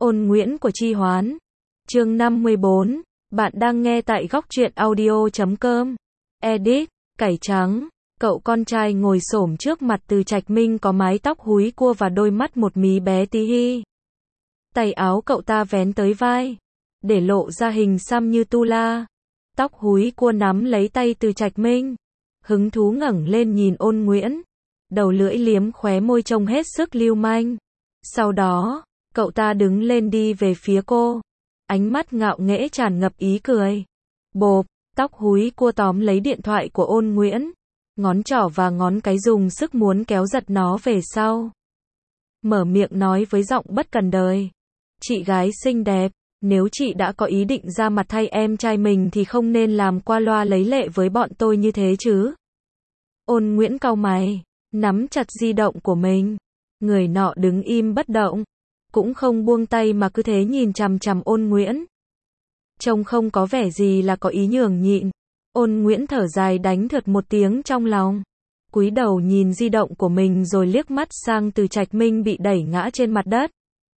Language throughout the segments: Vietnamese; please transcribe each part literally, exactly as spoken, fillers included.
Ôn Nguyễn của Chi Hoán. Chương năm mươi bốn. Bạn đang nghe tại góc truyện audio chấm com. Edit. Cải trắng. Cậu con trai ngồi xổm trước mặt Từ Trạch Minh có mái tóc húi cua và đôi mắt một mí bé tí hi. Tay áo cậu ta vén tới vai, để lộ ra hình xăm như tu la. Tóc húi cua nắm lấy tay Từ Trạch Minh, hứng thú ngẩng lên nhìn Ôn Nguyễn, đầu lưỡi liếm khóe môi trông hết sức lưu manh. Sau đó, cậu ta đứng lên đi về phía cô, ánh mắt ngạo nghễ tràn ngập ý cười. Bộp, tóc húi cua tóm lấy điện thoại của Ôn Nguyễn, ngón trỏ và ngón cái dùng sức muốn kéo giật nó về sau. Mở miệng nói với giọng bất cần đời. Chị gái xinh đẹp, nếu chị đã có ý định ra mặt thay em trai mình thì không nên làm qua loa lấy lệ với bọn tôi như thế chứ. Ôn Nguyễn cau mày, nắm chặt di động của mình. Người nọ đứng im bất động, cũng không buông tay mà cứ thế nhìn chằm chằm Ôn Nguyễn. Trông không có vẻ gì là có ý nhường nhịn. Ôn Nguyễn thở dài đánh thượt một tiếng trong lòng, cúi đầu nhìn di động của mình rồi liếc mắt sang Từ Trạch Minh bị đẩy ngã trên mặt đất.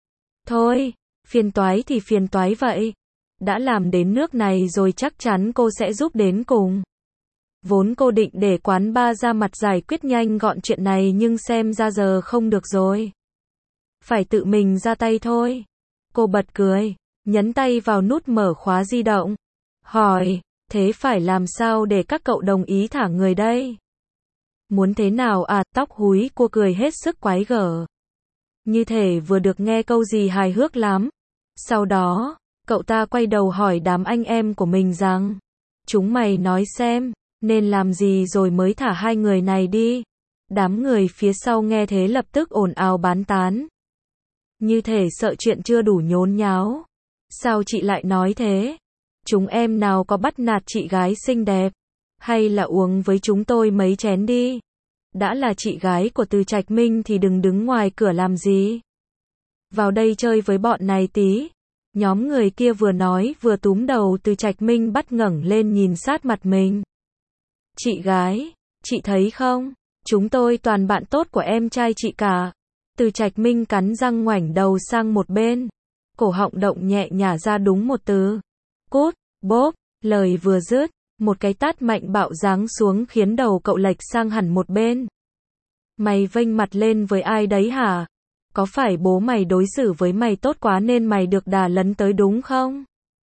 Thôi, phiền toái thì phiền toái vậy. Đã làm đến nước này rồi chắc chắn cô sẽ giúp đến cùng. Vốn cô định để quán bar ra mặt giải quyết nhanh gọn chuyện này nhưng xem ra giờ không được rồi. Phải tự mình ra tay thôi. Cô bật cười, nhấn tay vào nút mở khóa di động. Hỏi, thế phải làm sao để các cậu đồng ý thả người đây? Muốn thế nào à? Tóc húi cua cười hết sức quái gở. Như thể vừa được nghe câu gì hài hước lắm. Sau đó, cậu ta quay đầu hỏi đám anh em của mình rằng, chúng mày nói xem, nên làm gì rồi mới thả hai người này đi. Đám người phía sau nghe thế lập tức ồn ào bán tán. Như thể sợ chuyện chưa đủ nhốn nháo. Sao chị lại nói thế? Chúng em nào có bắt nạt chị gái xinh đẹp. Hay là uống với chúng tôi mấy chén đi. Đã là chị gái của Từ Trạch Minh thì đừng đứng ngoài cửa làm gì. Vào đây chơi với bọn này tí. Nhóm người kia vừa nói vừa túm đầu Từ Trạch Minh bắt ngẩng lên nhìn sát mặt mình. Chị gái, chị thấy không? Chúng tôi toàn bạn tốt của em trai chị cả. Từ Trạch Minh cắn răng ngoảnh đầu sang một bên. Cổ họng động nhẹ nhả ra đúng một từ. Cút, bốp, lời vừa dứt, một cái tát mạnh bạo giáng xuống khiến đầu cậu lệch sang hẳn một bên. Mày vênh mặt lên với ai đấy hả? Có phải bố mày đối xử với mày tốt quá nên mày được đà lấn tới đúng không?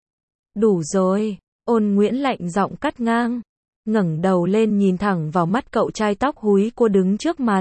Đủ rồi, Ôn Nguyễn lạnh giọng cắt ngang, ngẩng đầu lên nhìn thẳng vào mắt cậu trai tóc húi cua đứng trước mặt.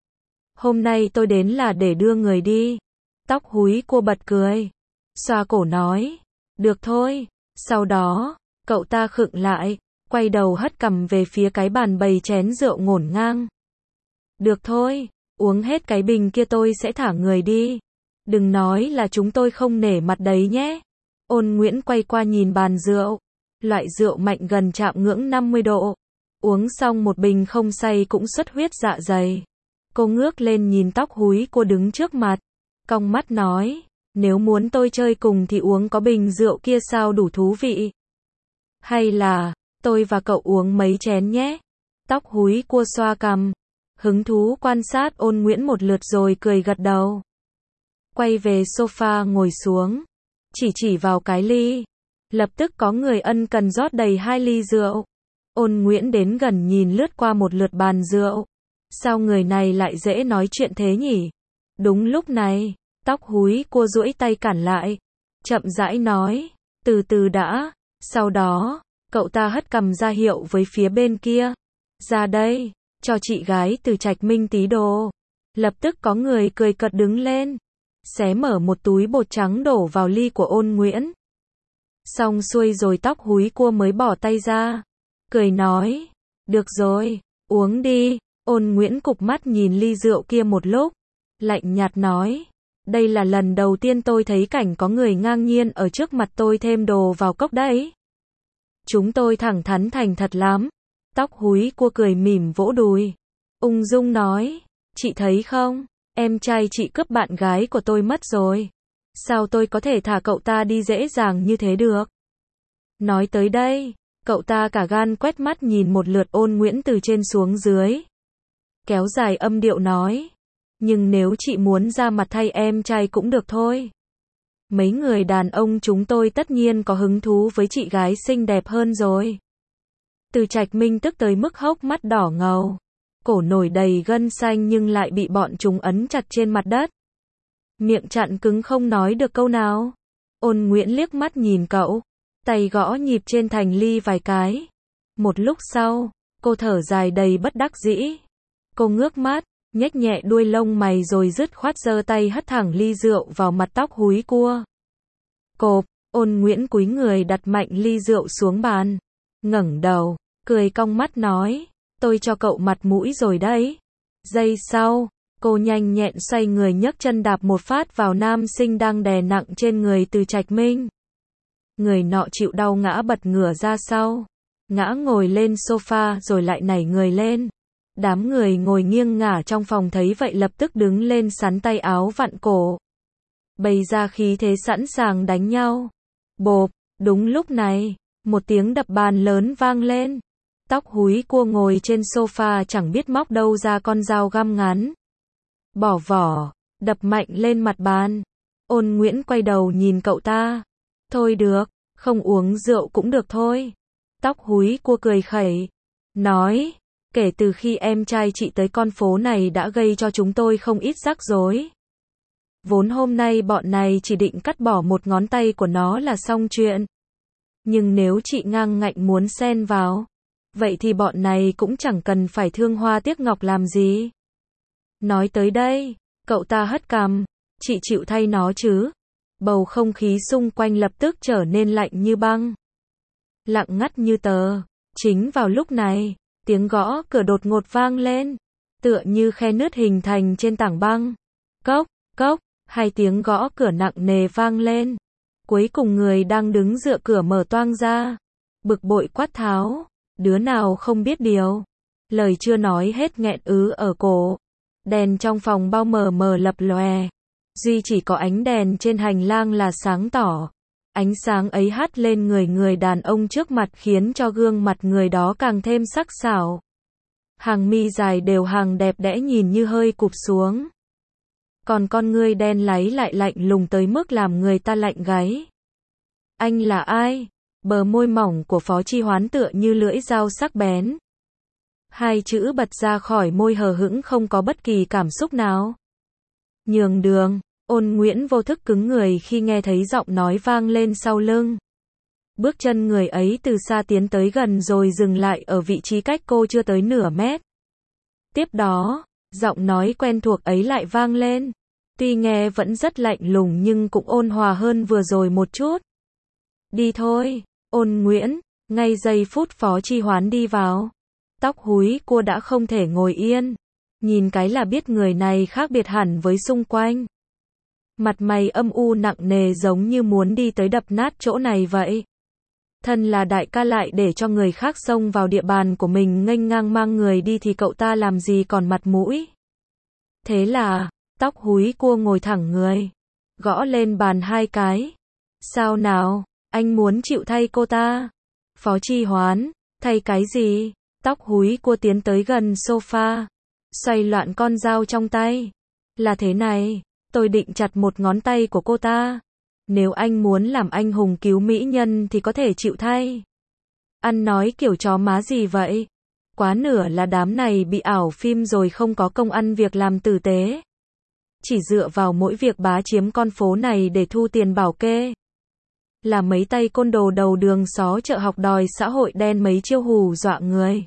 Hôm nay tôi đến là để đưa người đi. Tóc húi cua bật cười, xoa cổ nói, được thôi. Sau đó, cậu ta khựng lại, quay đầu hất cằm về phía cái bàn bày chén rượu ngổn ngang. Được thôi, uống hết cái bình kia tôi sẽ thả người đi. Đừng nói là chúng tôi không nể mặt đấy nhé. Ôn Nguyễn quay qua nhìn bàn rượu. Loại rượu mạnh gần chạm ngưỡng năm mươi độ. Uống xong một bình không say cũng xuất huyết dạ dày. Cô ngước lên nhìn tóc húi cua đứng trước mặt, cong mắt nói, nếu muốn tôi chơi cùng thì uống có bình rượu kia sao đủ thú vị. Hay là, tôi và cậu uống mấy chén nhé. Tóc húi cua xoa cằm, hứng thú quan sát Ôn Nguyễn một lượt rồi cười gật đầu. Quay về sofa ngồi xuống, chỉ chỉ vào cái ly. Lập tức có người ân cần rót đầy hai ly rượu. Ôn Nguyễn đến gần nhìn lướt qua một lượt bàn rượu. Sao người này lại dễ nói chuyện thế nhỉ? Đúng lúc này, tóc húi cua duỗi tay cản lại, chậm rãi nói, từ từ đã. Sau đó, cậu ta hất cằm ra hiệu với phía bên kia. Ra đây, cho chị gái Từ Trạch Minh tí đồ. Lập tức có người cười cợt đứng lên, xé mở một túi bột trắng đổ vào ly của Ôn Nguyễn. Xong xuôi rồi tóc húi cua mới bỏ tay ra, cười nói, được rồi, uống đi. Ôn Nguyễn cụp mắt nhìn ly rượu kia một lúc, lạnh nhạt nói, đây là lần đầu tiên tôi thấy cảnh có người ngang nhiên ở trước mặt tôi thêm đồ vào cốc đấy. Chúng tôi thẳng thắn thành thật lắm. Tóc húi cua cười mỉm vỗ đùi, ung dung nói, chị thấy không, em trai chị cướp bạn gái của tôi mất rồi. Sao tôi có thể thả cậu ta đi dễ dàng như thế được? Nói tới đây, cậu ta cả gan quét mắt nhìn một lượt Ôn Nguyễn từ trên xuống dưới. Kéo dài âm điệu nói, nhưng nếu chị muốn ra mặt thay em trai cũng được thôi. Mấy người đàn ông chúng tôi tất nhiên có hứng thú với chị gái xinh đẹp hơn rồi. Từ Trạch Minh tức tới mức hốc mắt đỏ ngầu. Cổ nổi đầy gân xanh nhưng lại bị bọn chúng ấn chặt trên mặt đất. Miệng chặn cứng không nói được câu nào. Ôn Nguyễn liếc mắt nhìn cậu. Tay gõ nhịp trên thành ly vài cái. Một lúc sau, cô thở dài đầy bất đắc dĩ. Cô ngước mắt, nhếch nhẹ đuôi lông mày rồi dứt khoát giơ tay hất thẳng ly rượu vào mặt tóc húi cua. Cộp, Ôn Nguyễn cúi người đặt mạnh ly rượu xuống bàn. Ngẩng đầu, cười cong mắt nói, tôi cho cậu mặt mũi rồi đấy. Giây sau, cô nhanh nhẹn xoay người nhấc chân đạp một phát vào nam sinh đang đè nặng trên người Từ Trạch Minh. Người nọ chịu đau ngã bật ngửa ra sau. Ngã ngồi lên sofa rồi lại nảy người lên. Đám người ngồi nghiêng ngả trong phòng thấy vậy lập tức đứng lên sắn tay áo vặn cổ. Bày ra khí thế sẵn sàng đánh nhau. Bộp, đúng lúc này, một tiếng đập bàn lớn vang lên. Tóc húi cua ngồi trên sofa chẳng biết móc đâu ra con dao găm ngắn. Bỏ vỏ, đập mạnh lên mặt bàn. Ôn Nguyễn quay đầu nhìn cậu ta. Thôi được, không uống rượu cũng được thôi. Tóc húi cua cười khẩy. Nói, kể từ khi em trai chị tới con phố này đã gây cho chúng tôi không ít rắc rối. Vốn hôm nay bọn này chỉ định cắt bỏ một ngón tay của nó là xong chuyện. Nhưng nếu chị ngang ngạnh muốn xen vào, vậy thì bọn này cũng chẳng cần phải thương hoa tiếc ngọc làm gì. Nói tới đây, cậu ta hất cằm, chị chịu thay nó chứ. Bầu không khí xung quanh lập tức trở nên lạnh như băng. Lặng ngắt như tờ. Chính vào lúc này, tiếng gõ cửa đột ngột vang lên, tựa như khe nứt hình thành trên tảng băng. Cốc, cốc, hai tiếng gõ cửa nặng nề vang lên. Cuối cùng người đang đứng dựa cửa mở toang ra. Bực bội quát tháo, đứa nào không biết điều. Lời chưa nói hết nghẹn ứ ở cổ. Đèn trong phòng bao mờ mờ lập lòe. Duy chỉ có ánh đèn trên hành lang là sáng tỏ. Ánh sáng ấy hắt lên người người đàn ông trước mặt khiến cho gương mặt người đó càng thêm sắc sảo. Hàng mi dài đều hàng đẹp đẽ nhìn như hơi cụp xuống. Còn con ngươi đen láy lại lạnh lùng tới mức làm người ta lạnh gáy. Anh là ai? Bờ môi mỏng của Phó Chi Hoán tựa như lưỡi dao sắc bén. Hai chữ bật ra khỏi môi hờ hững không có bất kỳ cảm xúc nào. Nhường đường. Ôn Nguyễn vô thức cứng người khi nghe thấy giọng nói vang lên sau lưng. Bước chân người ấy từ xa tiến tới gần rồi dừng lại ở vị trí cách cô chưa tới nửa mét. Tiếp đó, giọng nói quen thuộc ấy lại vang lên. Tuy nghe vẫn rất lạnh lùng nhưng cũng ôn hòa hơn vừa rồi một chút. Đi thôi, Ôn Nguyễn. Ngay giây phút Phó Chi Hoán đi vào, tóc húi cua đã không thể ngồi yên. Nhìn cái là biết người này khác biệt hẳn với xung quanh. Mặt mày âm u nặng nề giống như muốn đi tới đập nát chỗ này vậy. Thân là đại ca lại để cho người khác xông vào địa bàn của mình nghênh ngang mang người đi thì cậu ta làm gì còn mặt mũi. Thế là, tóc húi cua ngồi thẳng người, gõ lên bàn hai cái. Sao nào, anh muốn chịu thay cô ta? Phó Chi Hoán, thay cái gì? Tóc húi cua tiến tới gần sofa, xoay loạn con dao trong tay. Là thế này. Tôi định chặt một ngón tay của cô ta. Nếu anh muốn làm anh hùng cứu mỹ nhân thì có thể chịu thay. Ăn nói kiểu chó má gì vậy? Quá nửa là đám này bị ảo phim rồi không có công ăn việc làm tử tế. Chỉ dựa vào mỗi việc bá chiếm con phố này để thu tiền bảo kê. Là mấy tay côn đồ đầu đường xó chợ học đòi xã hội đen mấy chiêu hù dọa người.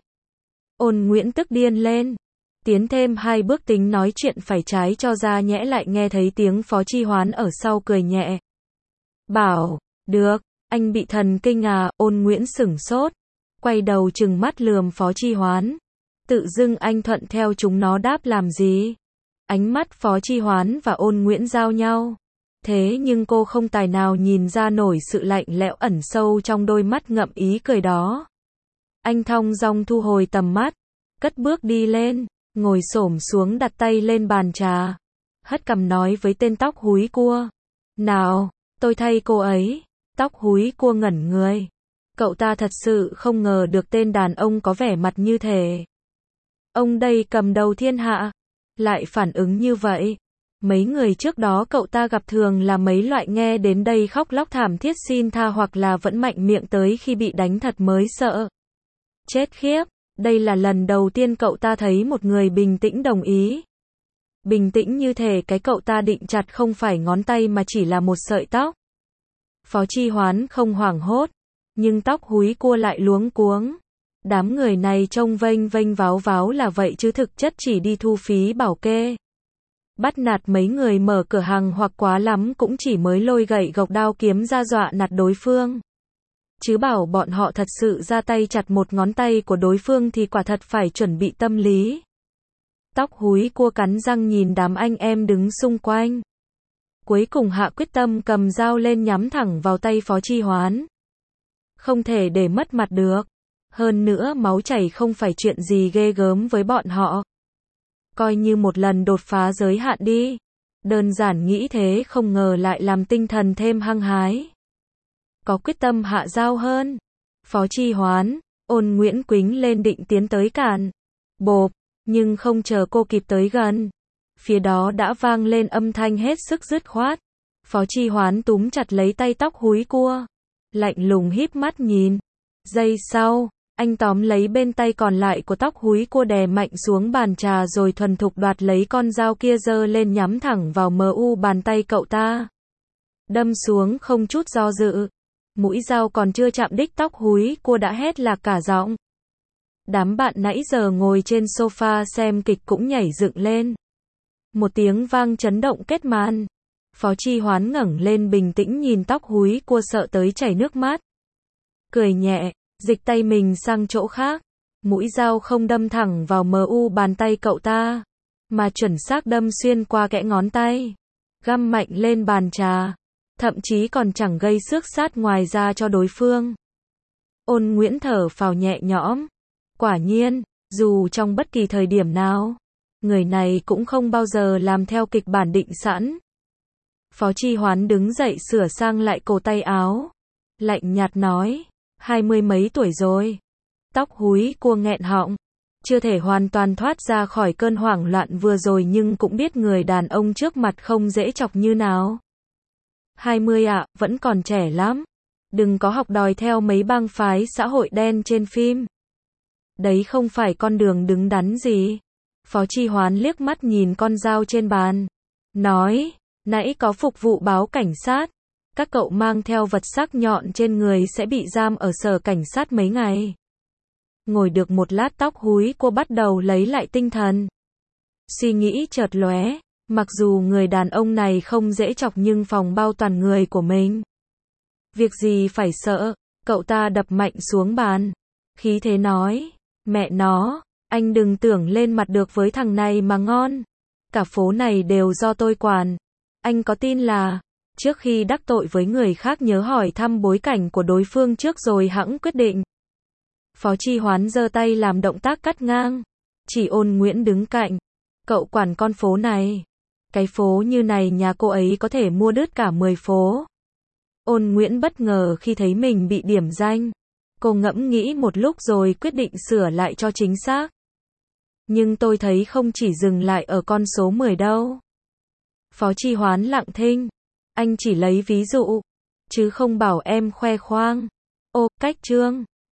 Ôn Nguyễn tức điên lên. Tiến thêm hai bước tính nói chuyện phải trái cho ra nhẽ lại nghe thấy tiếng Phó Chi Hoán ở sau cười nhẹ. Bảo, được, anh bị thần kinh à? Ôn Nguyễn sửng sốt, quay đầu trừng mắt lườm Phó Chi Hoán. Tự dưng anh thuận theo chúng nó đáp làm gì? Ánh mắt Phó Chi Hoán và Ôn Nguyễn giao nhau. Thế nhưng cô không tài nào nhìn ra nổi sự lạnh lẽo ẩn sâu trong đôi mắt ngậm ý cười đó. Anh thong dong thu hồi tầm mắt, cất bước đi lên. Ngồi xổm xuống đặt tay lên bàn trà. Hất cằm nói với tên tóc húi cua. Nào, tôi thay cô ấy. Tóc húi cua ngẩn người. Cậu ta thật sự không ngờ được tên đàn ông có vẻ mặt như thế. Ông đây cầm đầu thiên hạ. Lại phản ứng như vậy. Mấy người trước đó cậu ta gặp thường là mấy loại nghe đến đây khóc lóc thảm thiết xin tha hoặc là vẫn mạnh miệng tới khi bị đánh thật mới sợ. Chết khiếp, đây là lần đầu tiên cậu ta thấy một người bình tĩnh đồng ý. Bình tĩnh như thể cái cậu ta định chặt không phải ngón tay mà chỉ là một sợi tóc. Phó Chi Hoán không hoảng hốt, nhưng tóc húi cua lại luống cuống. Đám người này trông vênh vênh váo váo là vậy chứ thực chất chỉ đi thu phí bảo kê. Bắt nạt mấy người mở cửa hàng hoặc quá lắm cũng chỉ mới lôi gậy gộc đao kiếm ra dọa nạt đối phương. Chứ bảo bọn họ thật sự ra tay chặt một ngón tay của đối phương thì quả thật phải chuẩn bị tâm lý. Tóc húi cua cắn răng nhìn đám anh em đứng xung quanh. Cuối cùng hạ quyết tâm cầm dao lên nhắm thẳng vào tay Phó Chi Hoán. Không thể để mất mặt được. Hơn nữa máu chảy không phải chuyện gì ghê gớm với bọn họ. Coi như một lần đột phá giới hạn đi. Đơn giản nghĩ thế không ngờ lại làm tinh thần thêm hăng hái. Có quyết tâm hạ dao hơn. Phó Chi Hoán, Ôn Nguyễn Quýnh lên định tiến tới cản. Bộp, nhưng không chờ cô kịp tới gần. Phía đó đã vang lên âm thanh hết sức dứt khoát. Phó Chi Hoán túm chặt lấy tay tóc húi cua. Lạnh lùng híp mắt nhìn. Giây sau, anh tóm lấy bên tay còn lại của tóc húi cua đè mạnh xuống bàn trà rồi thuần thục đoạt lấy con dao kia giơ lên nhắm thẳng vào mờ u bàn tay cậu ta. Đâm xuống không chút do dự. Mũi dao còn chưa chạm đích tóc húi cua đã hét lạc cả giọng. Đám bạn nãy giờ ngồi trên sofa xem kịch cũng nhảy dựng lên. Một tiếng vang chấn động kết màn. Phó Chi Hoán ngẩng lên bình tĩnh nhìn tóc húi cua sợ tới chảy nước mắt. Cười nhẹ, dịch tay mình sang chỗ khác. Mũi dao không đâm thẳng vào mờ u bàn tay cậu ta, mà chuẩn xác đâm xuyên qua kẽ ngón tay. Găm mạnh lên bàn trà. Thậm chí còn chẳng gây xước sát ngoài ra cho đối phương. Ôn Nguyễn thở phào nhẹ nhõm. Quả nhiên, dù trong bất kỳ thời điểm nào, người này cũng không bao giờ làm theo kịch bản định sẵn. Phó Chi Hoán đứng dậy sửa sang lại cổ tay áo. Lạnh nhạt nói, hai mươi mấy tuổi rồi. Tóc húi cua nghẹn họng. Chưa thể hoàn toàn thoát ra khỏi cơn hoảng loạn vừa rồi nhưng cũng biết người đàn ông trước mặt không dễ chọc như nào. hai mươi ạ, à, vẫn còn trẻ lắm. Đừng có học đòi theo mấy bang phái xã hội đen trên phim. Đấy không phải con đường đứng đắn gì. Phó Chi Hoán liếc mắt nhìn con dao trên bàn. Nói, nãy có phục vụ báo cảnh sát. Các cậu mang theo vật sắc nhọn trên người sẽ bị giam ở sở cảnh sát mấy ngày. Ngồi được một lát tóc húi cô bắt đầu lấy lại tinh thần. Suy nghĩ chợt lóe. Mặc dù người đàn ông này không dễ chọc nhưng phòng bao toàn người của mình. Việc gì phải sợ, cậu ta đập mạnh xuống bàn. Khí thế nói, mẹ nó, anh đừng tưởng lên mặt được với thằng này mà ngon. Cả phố này đều do tôi quản. Anh có tin là, trước khi đắc tội với người khác nhớ hỏi thăm bối cảnh của đối phương trước rồi hẵng quyết định. Phó Chi Hoán giơ tay làm động tác cắt ngang. Chỉ Ôn Nguyễn đứng cạnh. Cậu quản con phố này. Cái phố như này nhà cô ấy có thể mua đứt cả mười phố. Ôn Nguyễn bất ngờ khi thấy mình bị điểm danh. Cô ngẫm nghĩ một lúc rồi quyết định sửa lại cho chính xác. Nhưng tôi thấy không chỉ dừng lại ở con số mười đâu. Phó Chi Hoán lặng thinh. Anh chỉ lấy ví dụ, chứ không bảo em khoe khoang. Ô, cách chương.